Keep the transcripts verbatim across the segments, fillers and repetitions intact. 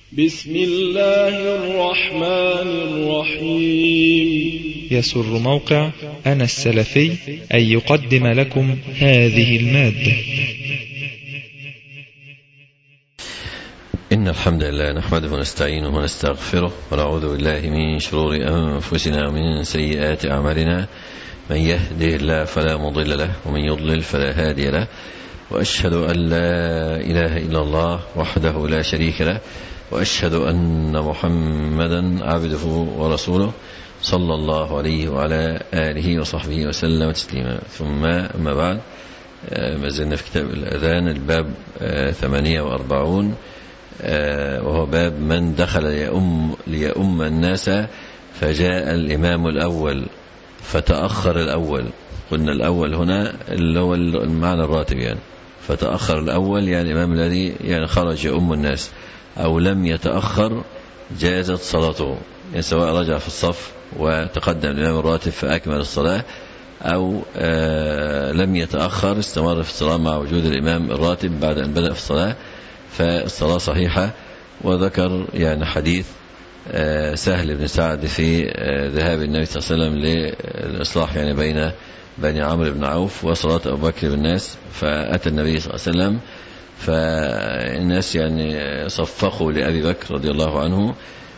بسم الله الرحمن الرحيم. يسر موقع أنا السلفي أن يقدم لكم هذه المادة. إن الحمد لله نحمده ونستعينه ونستغفره ونعوذ بالله من شرور أنفسنا ومن سيئات أعمالنا، من يهده الله فلا مضل له ومن يضلل فلا هادي له، وأشهد أن لا إله إلا الله وحده لا شريك له، وأشهد أن محمدا عبده ورسوله صلى الله عليه وعلى آله وصحبه وسلم تسليما. ثم أما بعد، ما زلنا في كتاب الأذان، الباب ثمانية وأربعون، وهو باب من دخل ليؤم, ليؤم الناس فجاء الإمام الأول فتأخر الأول. قلنا الأول هنا اللي هو المعنى الراتب، يعني فتأخر الأول يعني الإمام الذي يعني خرج يؤم الناس، أو لم يتأخر جازت صلاته، يعني سواء رجع في الصف وتقدم الإمام الراتب فأكمل الصلاة، أو آه لم يتأخر استمر في الصلاة مع وجود الإمام الراتب بعد أن بدأ في الصلاة، فالصلاة صحيحة. وذكر يعني حديث آه سهل بن سعد في آه ذهاب النبي صلى الله عليه وسلم للإصلاح يعني بين بني عمرو بن عوف وصلاة أبو بكر بالناس، فأتى النبي صلى الله عليه وسلم فالناس يعني صفقوا لأبي بكر رضي الله عنه،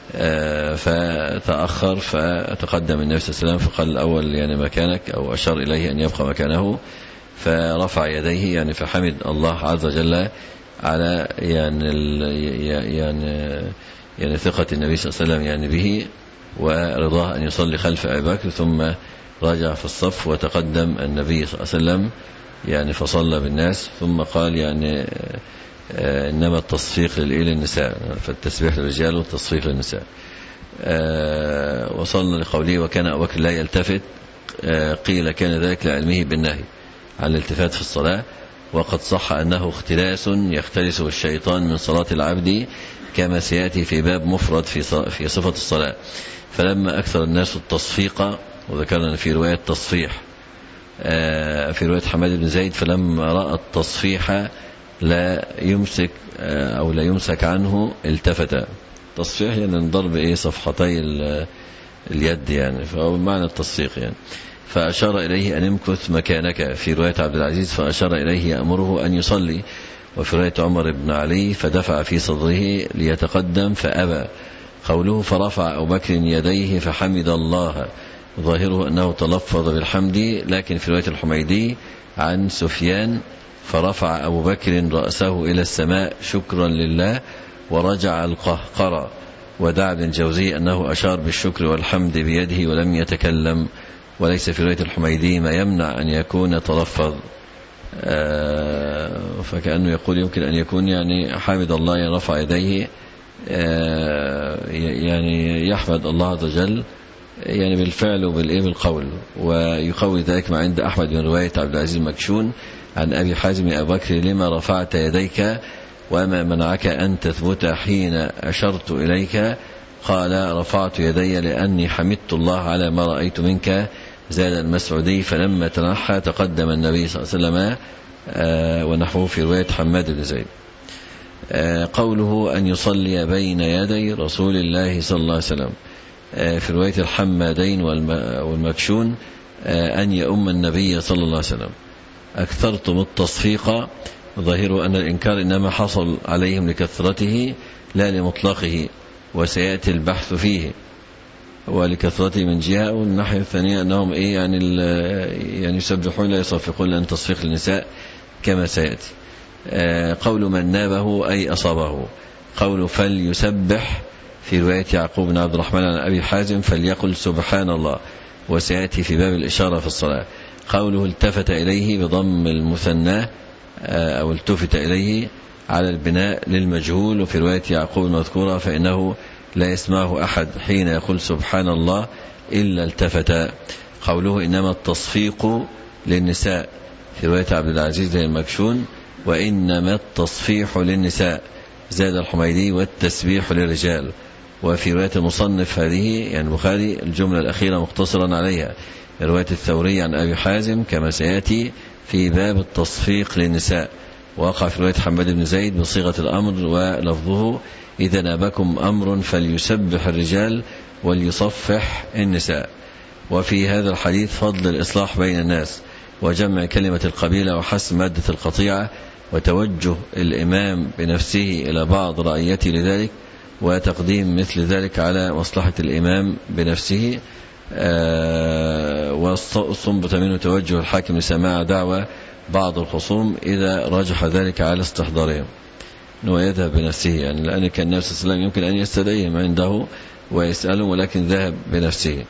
فتأخر فتقدم النبي صلى الله عليه وسلم فقال الأول يعني مكانك، أو أشار إليه أن يبقى مكانه، فرفع يديه يعني فحمد الله عز وجل على يعني يعني يعني ثقة النبي صلى الله عليه وسلم يعني به، ورضاه أن يصلي خلف أبي بكر، ثم رجع في الصف وتقدم النبي صلى الله عليه وسلم يعني فصلى بالناس، ثم قال يعني آه إنما التصفيق للنساء، فالتسبيح للرجال والتصفيق للنساء. آه وصلنا لقوله وكان أبو بكر لا يلتفت، آه قيل كان ذلك لعلمه بالنهي عن الالتفات في الصلاة، وقد صح أنه اختلاس يختلسه الشيطان من صلاة العبد كما سيأتي في باب مفرد في في صفة الصلاة. فلما أكثر الناس التصفيق، وذكرنا في رواية تصفيح في رواية حماد بن زيد، فلما رأى التصفيح لا يمسك أو لا يمسك عنه التفت. تصفيح يعني ضرب إيه صفحتي اليد، يعني فهو معنى التصفيق يعني. فأشار إليه أن يمكث مكانك في رواية عبد العزيز، فأشار إليه يأمره أن يصلي. وفي رواية عمر بن علي فدفع في صدره ليتقدم فأبى. قوله فرفع أبو بكر يديه فحمد الله، ظاهره أنه تلفظ بالحمد، لكن في رواية الحميدي عن سفيان فرفع أبو بكر رأسه إلى السماء شكرا لله ورجع القهقرة. ودعا ابن الجوزي أنه أشار بالشكر والحمد بيده ولم يتكلم، وليس في رواية الحميدي ما يمنع أن يكون تلفظ. آه فكأنه يقول يمكن أن يكون يعني حامد الله يعني رفع يديه، آه يعني يحمد الله عز وجل يعني بالفعل وبالإيه بالقول. ويقوي ذلك ما عند أحمد من رواية عبد العزيز المكشون عن أبي حازم أبي بكر لما رفعت يديك وما منعك أن تثبت حين أشرت إليك؟ قال رفعت يدي لأني حمدت الله على ما رأيت منك. زاد المسعودي فلما تنحى تقدم النبي صلى الله عليه وسلم، آه ونحوه في رواية حماد بن زيد. آه قوله أن يصلي بين يدي رسول الله صلى الله عليه وسلم، في رواية الحمادين والمكشون أن يؤم النبي صلى الله عليه وسلم. أكثرتم التصفيق، ظاهر أن الإنكار إنما حصل عليهم لكثرته لا لمطلقه، وسيأتي البحث فيه. ولكثرته من جهة، والناحية الثانية أنهم إيه يعني يعني يسبحون لا يصفقون، لأن تصفيق للنساء كما سيأتي. قول من نابه أي أصابه. قول فليسبح في رواية يعقوب بن عبد الرحمن عن أبي حازم فليقل سبحان الله، وسيأتي في باب الإشارة في الصلاة. قوله التفت إليه بضم المثنى أو التفت إليه على البناء للمجهول، وفي رواية يعقوب المذكورة فإنه لا يسمعه أحد حين يقول سبحان الله إلا التفت. قوله إنما التصفيق للنساء في رواية عبد العزيز المكشون وإنما التصفيح للنساء. زاد الحميدي والتسبيح للرجال. وفي رواية المصنف هذه يعني البخاري الجملة الأخيرة مختصرا عليها، رواية الثوري عن أبي حازم كما سيأتي في باب التصفيق للنساء. وقع في رواية حماد بن زيد بصيغة الأمر ولفظه إذا نابكم أمر فليسبح الرجال وليصفح النساء. وفي هذا الحديث فضل الإصلاح بين الناس وجمع كلمة القبيلة وحسم مادة القطيعة وتوجه الإمام بنفسه إلى بعض رعيته لذلك وتقديم مثل ذلك على مصلحة الإمام بنفسه. واستنبط منه توجه الحاكم لسماع دعوة بعض الخصوم إذا رجح ذلك على استحضارهم، أنه يذهب بنفسه، يعني لأن كان النبي صلى الله عليه وسلم يمكن أن يستدعيهم عنده ويسألهم ولكن ذهب بنفسه.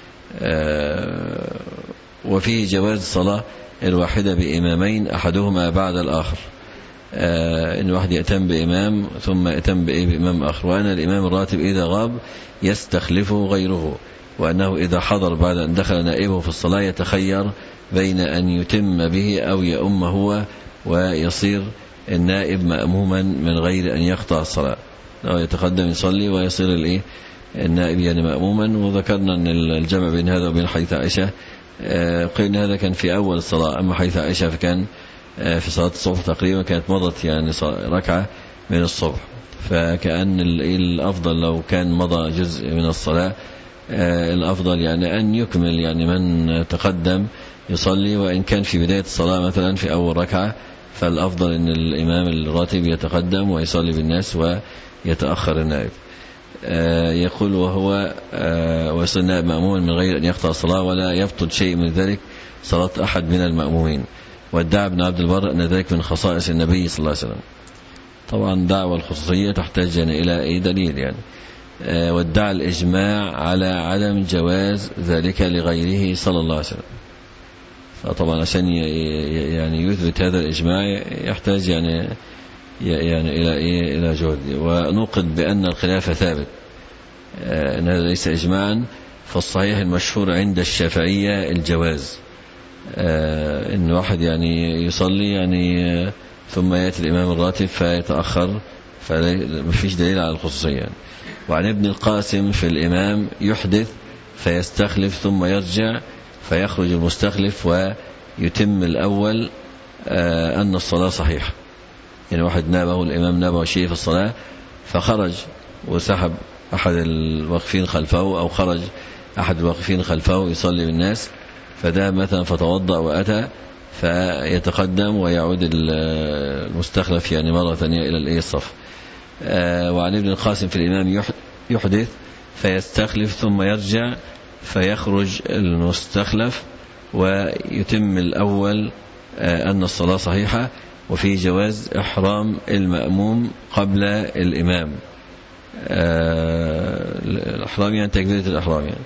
وفيه جواز الصلاة الواحدة بإمامين أحدهما بعد الآخر، إن واحد يأتم بإمام ثم يأتم بإمام آخر، وأن الإمام الراتب إذا غاب يستخلفه غيره، وأنه إذا حضر بعد أن دخل نائبه في الصلاة يتخير بين أن يتم به أو يؤم هو ويصير النائب مأموما من غير أن يقطع الصلاة، أو يتقدم يصلي ويصير الإيه النائب يعني مأموما. وذكرنا أن الجمع بين هذا وبين حديث عائشة قلنا هذا كان في أول الصلاة، أما حديث عائشة فكان في صلاة الصبح تقريبا كانت مضت يعني ركعة من الصبح، فكأن الأفضل لو كان مضى جزء من الصلاة الأفضل يعني أن يكمل يعني من تقدم يصلي، وإن كان في بداية الصلاة مثلا في أول ركعة فالأفضل أن الإمام الراتب يتقدم ويصلي بالناس ويتأخر النائب. يقول وهو ويصلي النائب مأموما من غير أن يقطع الصلاة ولا يبطل شيء من ذلك صلاة أحد من المأمومين. وادعى ابن عبد البر أن ذلك من خصائص النبي صلى الله عليه وسلم. طبعا دعوة الخصوصية تحتاج إلى أي دليل يعني. وادعى الإجماع على عدم جواز ذلك لغيره صلى الله عليه وسلم. فطبعا عشان يعني يثبت هذا الإجماع يحتاج يعني يعني إلى إيه إلى جهد. ونوقد بأن الخلاف ثابت، أن هذا ليس إجماعا، فالصحيح المشهور عند الشافعية الجواز، إن واحد يعني يصلي يعني ثم يأتي الإمام الراتب فيتأخر، فما فيش دليل على الخصوصية يعني. وعن ابن القاسم في الإمام يحدث فيستخلف ثم يرجع فيخرج المستخلف ويتم الأول أن الصلاة صحيحة. يعني واحد نابه الإمام نابه شيء في الصلاة فخرج وسحب أحد الواقفين خلفه أو خرج أحد الواقفين خلفه يصلي بالناس، فده مثلا فتوضأ وأتى فيتقدم ويعود المستخلف يعني مرة ثانية إلى الصف. وعن ابن القاسم في الإمام يحدث فيستخلف ثم يرجع فيخرج المستخلف ويتم الأول أن الصلاة صحيحة. وفي جواز إحرام المأموم قبل الإمام، الإحرام يعني تكبيرة الإحرام يعني،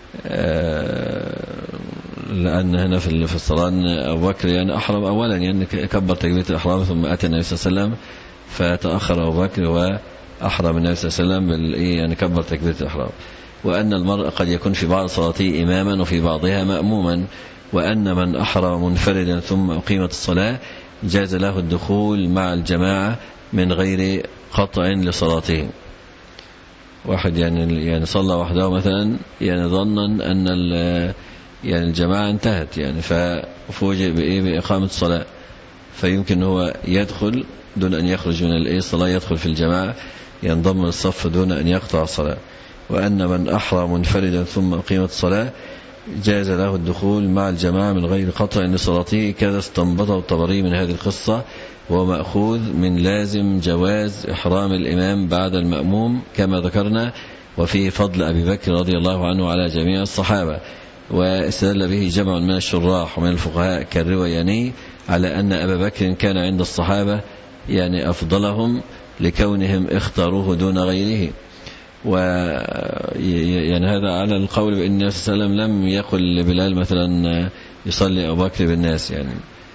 لأن هنا في الصلاة أبو بكر يعني أحرم أولا يعني كبر تكبيرة الإحرام ثم أتى النبي صلى الله عليه وسلم فتأخر أبو بكر وأحرم النبي صلى الله عليه وسلم يعني كبر تكبيرة الإحرام. وأن المرء قد يكون في بعض صلاته إماما وفي بعضها مأموما. وأن من أحرم منفردا ثم أقيمت الصلاة جاز له الدخول مع الجماعة من غير قطع لصلاته. واحد يعني يعني صلى وحده مثلا يعني ظنا أن يعني الجماعة انتهت يعني ففوجئ بإيه بإقامة الصلاة، فيمكن هو يدخل دون أن يخرج من الصلاة، يدخل في الجماعة ينضم للصف دون أن يقطع الصلاة. وأن من أحرم منفردا ثم أقيمت الصلاة جاز له الدخول مع الجماعة من غير قطع لصلاته. كذا استنبطه الطبري من هذه القصة، ومأخوذ من لازم جواز إحرام الإمام بعد المأموم كما ذكرنا. وفيه فضل أبي بكر رضي الله عنه على جميع الصحابة. واستدل به جمع من الشراح ومن الفقهاء كالروياني على أن أبا بكر كان عند الصحابة يعني أفضلهم لكونهم اختاروه دون غيره. ويعني هذا على القول بأن النبي صلى الله عليه وسلم لم يقل لبلال مثلا يصلي أبو بكر بالناس يعني،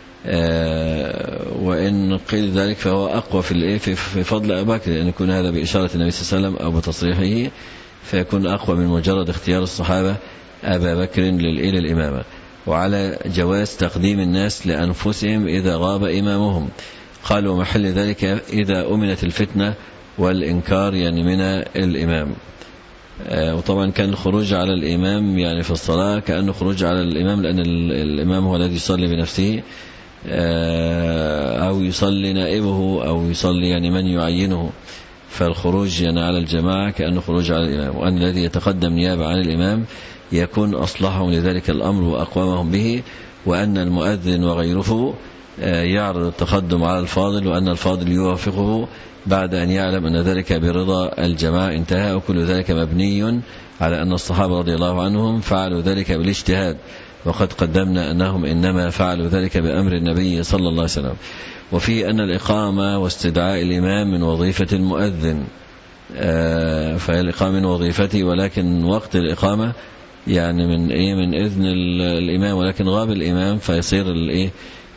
وإن قيل ذلك فهو أقوى في في فضل أبو بكر، لأن يكون هذا بإشارة النبي صلى الله عليه وسلم أو بتصريحه، فيكون أقوى من مجرد اختيار الصحابة أبا بكر للإمامة. وعلى جواز تقديم الناس لأنفسهم إذا غاب إمامهم. قالوا محل ذلك إذا أمنت الفتنة والإنكار يعني من الإمام. وطبعا كان الخروج على الإمام يعني في الصلاة كأنه خروج على الإمام، لأن الإمام هو الذي يصلي بنفسه أو يصلي نائبه أو يصلي يعني من يعينه، فالخروج يعني على الجماعة كأنه خروج على الإمام، وأن الذي يتقدم نيابة عن الإمام يكون أصلحهم لذلك الأمر وأقوامهم به، وأن المؤذن وغيره يعرض التقدم على الفاضل، وأن الفاضل يوافقه بعد أن يعلم أن ذلك برضا الجماعة. انتهى. وكل ذلك مبني على أن الصحابة رضي الله عنهم فعلوا ذلك بالاجتهاد، وقد قدمنا أنهم إنما فعلوا ذلك بأمر النبي صلى الله عليه وسلم. وفي أن الإقامة واستدعاء الإمام من وظيفة المؤذن، فالإقامة من وظيفته، ولكن وقت الإقامة يعني من إيه من إذن الإمام، ولكن غاب الإمام فيصير الإيه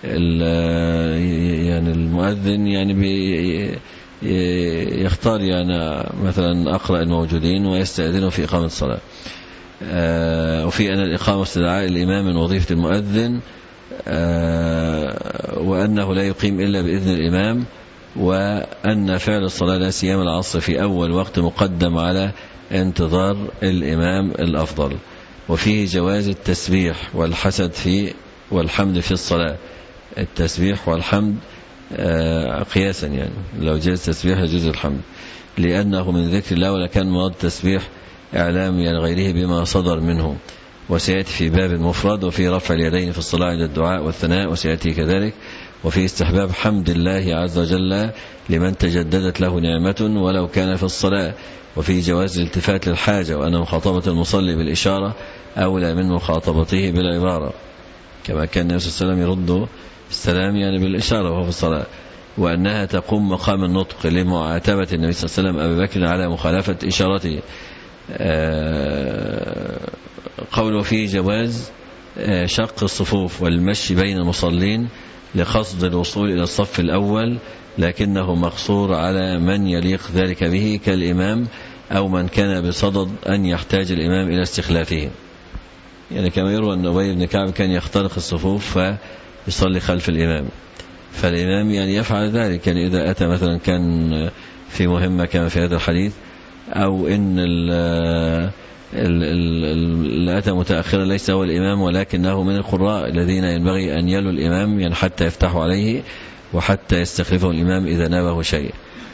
يعني المؤذن يعني بي يختار يعني مثلا أقرأ الموجودين ويستأذنوا في إقامة الصلاة. وفي أن الإقامة واستدعاء الإمام من وظيفة المؤذن، وأنه لا يقيم إلا بإذن الإمام، وأن فعل الصلاة لا سيما العصر في أول وقت مقدم على انتظار الإمام الأفضل. وفيه جواز التسبيح والحسد في والحمد في الصلاة، التسبيح والحمد قياسا، يعني لو جاز التسبيح يجوز الحمد، لأنه من ذكر الله، ولا كان مراد التسبيح إعلام يعني غيره بما صدر منه، وسيأتي في باب المفرد. وفي رفع اليدين في الصلاة عند الدعاء والثناء، وسيأتي كذلك. وفي استحباب حمد الله عز وجل لمن تجددت له نعمة ولو كان في الصلاة. وفي جواز الالتفات للحاجة، وأن مخاطبة المصلي بالإشارة أولى من مخاطبته بالعبارة، كما كان النبي صلى الله عليه وسلم يرد السلام يعني بالإشارة وهو في الصلاة. وأنها تقوم مقام النطق لمعاتبة النبي صلى الله عليه وسلم أبي بكر على مخالفة إشارته. قوله فيه جواز شق الصفوف والمشي بين المصلين لقصد الوصول إلى الصف الأول، لكنه مقصور على من يليق ذلك به كالإمام أو من كان بصدد أن يحتاج الإمام إلى استخلافه. يعني كما يروى أن أبي بن كعب كان يخترق الصفوف فيصلي خلف الإمام، فالإمام يعني يفعل ذلك، يعني إذا أتى مثلا كان في مهمة كما في هذا الحديث، أو إن اللي أتى متأخرا ليس هو الإمام ولكنه من القراء الذين ينبغي أن يلوا الإمام يعني حتى يفتحوا عليه وحتى يستخلفه الإمام إذا نابه شيء.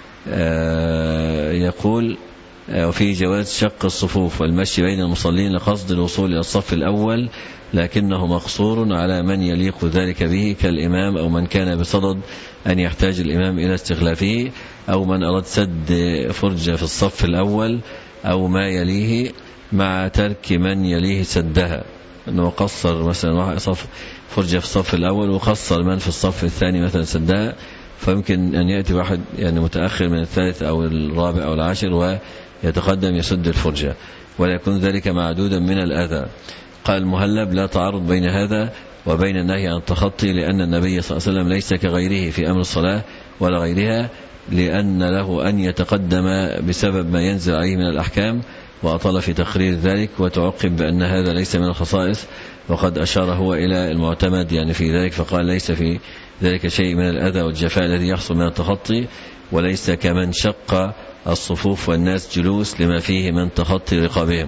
يقول وفي جواز شق الصفوف والمشي بين المصلين لقصد الوصول إلى الصف الأول، لكنه مقصور على من يليق ذلك به كالإمام أو من كان بصدد أن يحتاج الإمام إلى استخلافه، أو من أراد سد فرجة في الصف الأول أو ما يليه مع ترك من يليه سدها، أنه قصر مثلا صف فرجة في الصف الأول وقصر من في الصف الثاني مثلا سدها، فيمكن أن يأتي واحد يعني متأخر من الثالث أو الرابع أو العاشر ويتقدم يسد الفرجة، ولا يكون ذلك معدودا من الأذى. قال المهلب لا تعارض بين هذا وبين النهي عن التخطي، لأن النبي صلى الله عليه وسلم ليس كغيره في أمر الصلاة ولا غيرها، لأن له أن يتقدم بسبب ما ينزل عليه من الأحكام، وأطال في تقرير ذلك، وتعقب بأن هذا ليس من الخصائص، وقد أشار هو إلى المعتمد يعني في ذلك، فقال ليس في ذلك شيء من الأذى والجفاء الذي يحصل من التخطي، وليس كمن شق الصفوف والناس جلوس لما فيه من تخطي رقابهم،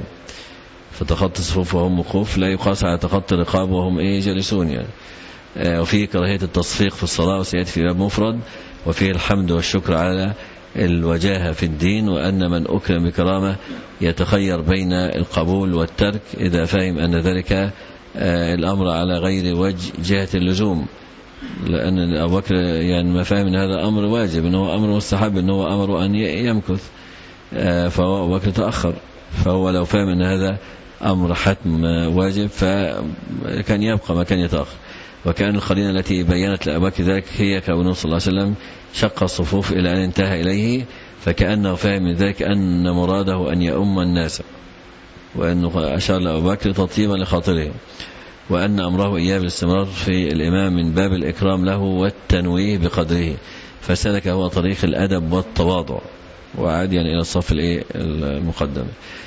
فتخطي الصفوف وهم وقوف لا يقاس على تخطي الرقاب وهم إيه جالسون يعني. وفيه كراهية التصفيق في الصلاة، وسيأتي في باب مفرد. وفيه الحمد والشكر على الوجاهة في الدين، وأن من أكرم بكرامة يتخير بين القبول والترك إذا فهم أن ذلك الأمر على غير وجه جهة اللزوم، لأن أبو بكر يعني ما فهم أن هذا أمر واجب، أنه أمر مستحب، أنه أمر أن يمكث، فهو أبو بكر تأخر، فهو لو فهم أن هذا أمر حتم واجب فكان يبقى ما كان يتأخر. وكان القرينة التي بيّنت لأبو بكر ذلك هي كونه صلى الله عليه وسلم شق الصفوف إلى أن انتهى إليه، فكأنه فهم من ذلك أن مراده أن يؤم الناس، وأنه أشار لأبو بكر تطيبا لخاطره، وأن أمره إياه بالاستمرار في الإمام من باب الإكرام له والتنويه بقدره، فسلك هو طريق الأدب والتواضع، وعاد يعني إلى الصف المقدم.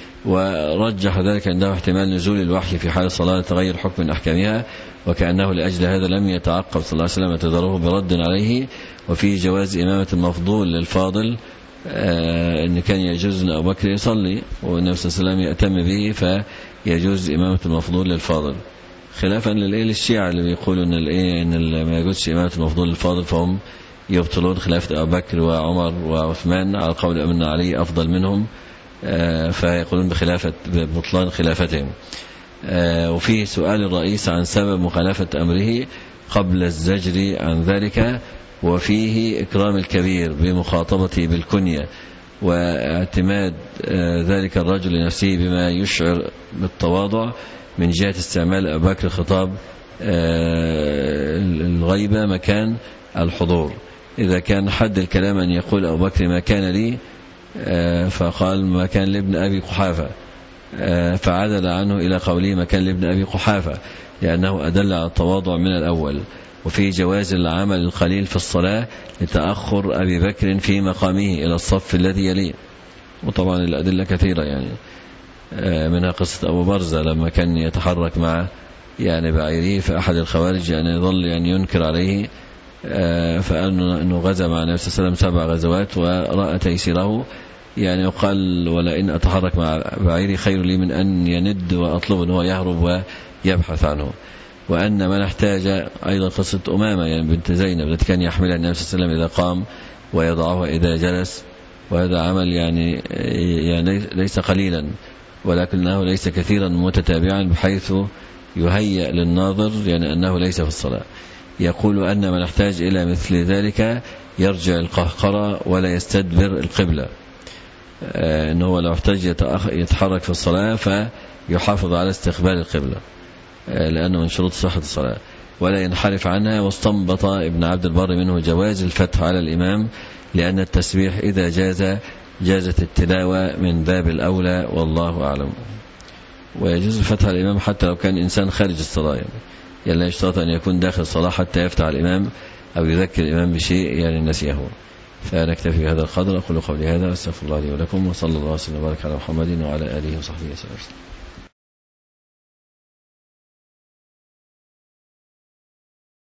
ورجح ذلك عنده احتمال نزول الوحي في حال الصلاة تغير حكم من أحكامها، وكأنه لأجل هذا لم يتعقب صلى الله عليه وسلم اعتذاره برد عليه. وفي جواز إمامة المفضول للفاضل، آه إن كان يجوز أن أبو بكر يصلي والنبي صلى الله عليه وسلم يأتم به، فيجوز إمامة المفضول للفاضل، خلافا للإيه للشيعة اللي بيقولوا إن الإيه إن ما يجوزش إمامة المفضول للفاضل، فهم يبطلون خلافة أبو بكر وعمر وعثمان على قول أن علي أفضل منهم، فيقولون بخلافة ببطلان خلافتهم. وفيه سؤال الرئيس عن سبب مخالفة أمره قبل الزجر عن ذلك، وفيه إكرام الكبير بمخاطبته بالكنية واعتماد ذلك الرجل لنفسه بما يشعر بالتواضع من جهة استعمال أبو بكر خطاب الغيبة مكان الحضور. إذا كان حد الكلام أن يقول أبو بكر ما كان لي، فقال ما كان لابن أبي قحافة، فعدل عنه إلى قوله ما كان لابن أبي قحافة، لأنه أدل على التواضع من الأول. وفي جواز العمل القليل في الصلاة لتأخر أبي بكر في مقامه إلى الصف الذي يليه. وطبعا الأدلة كثيرة، يعني منها قصة أبو برزة لما كان يتحرك مع يعني بعيره، فأحد الخوارج يعني يظل يعني ينكر عليه، فقال أنه غزا مع النبي صلى الله عليه وسلم سبع غزوات ورأى تيسيره، يعني وقال ولئن أتحرك مع بعيري خير لي من أن يند وأطلب أنه يهرب ويبحث عنه. وأن من احتاج أيضا قصة أمامة يعني بنت زينب التي كان يحملها النبي صلى الله عليه وسلم إذا قام ويضعها إذا جلس، وهذا عمل يعني, يعني ليس قليلا ولكنه ليس كثيرا متتابعا بحيث يهيأ للناظر يعني أنه ليس في الصلاة. يقول أن من احتاج إلى مثل ذلك يرجع القهقرة ولا يستدبر القبلة، أنه لو احتاج يتحرك في الصلاة فيحافظ على استقبال القبلة لأنه من شروط صحة الصلاة ولا ينحرف عنها. واستنبط ابن عبد البر منه جواز الفتح على الإمام، لأن التسبيح إذا جاز جازت التلاوة من باب الأولى، والله أعلم. ويجوز الفتح على الإمام حتى لو كان إنسان خارج الصلاة، يعني, يعني لا يشترط أن يكون داخل الصلاة حتى يفتح على الإمام أو يذكر الإمام بشيء يعني نسيه. فنكتفي بهذا القدر. أقول قولي هذا، أستغفر الله لي ولكم، وصلى الله وسلم وبارك على محمد وعلى آله وصحبه وسلم.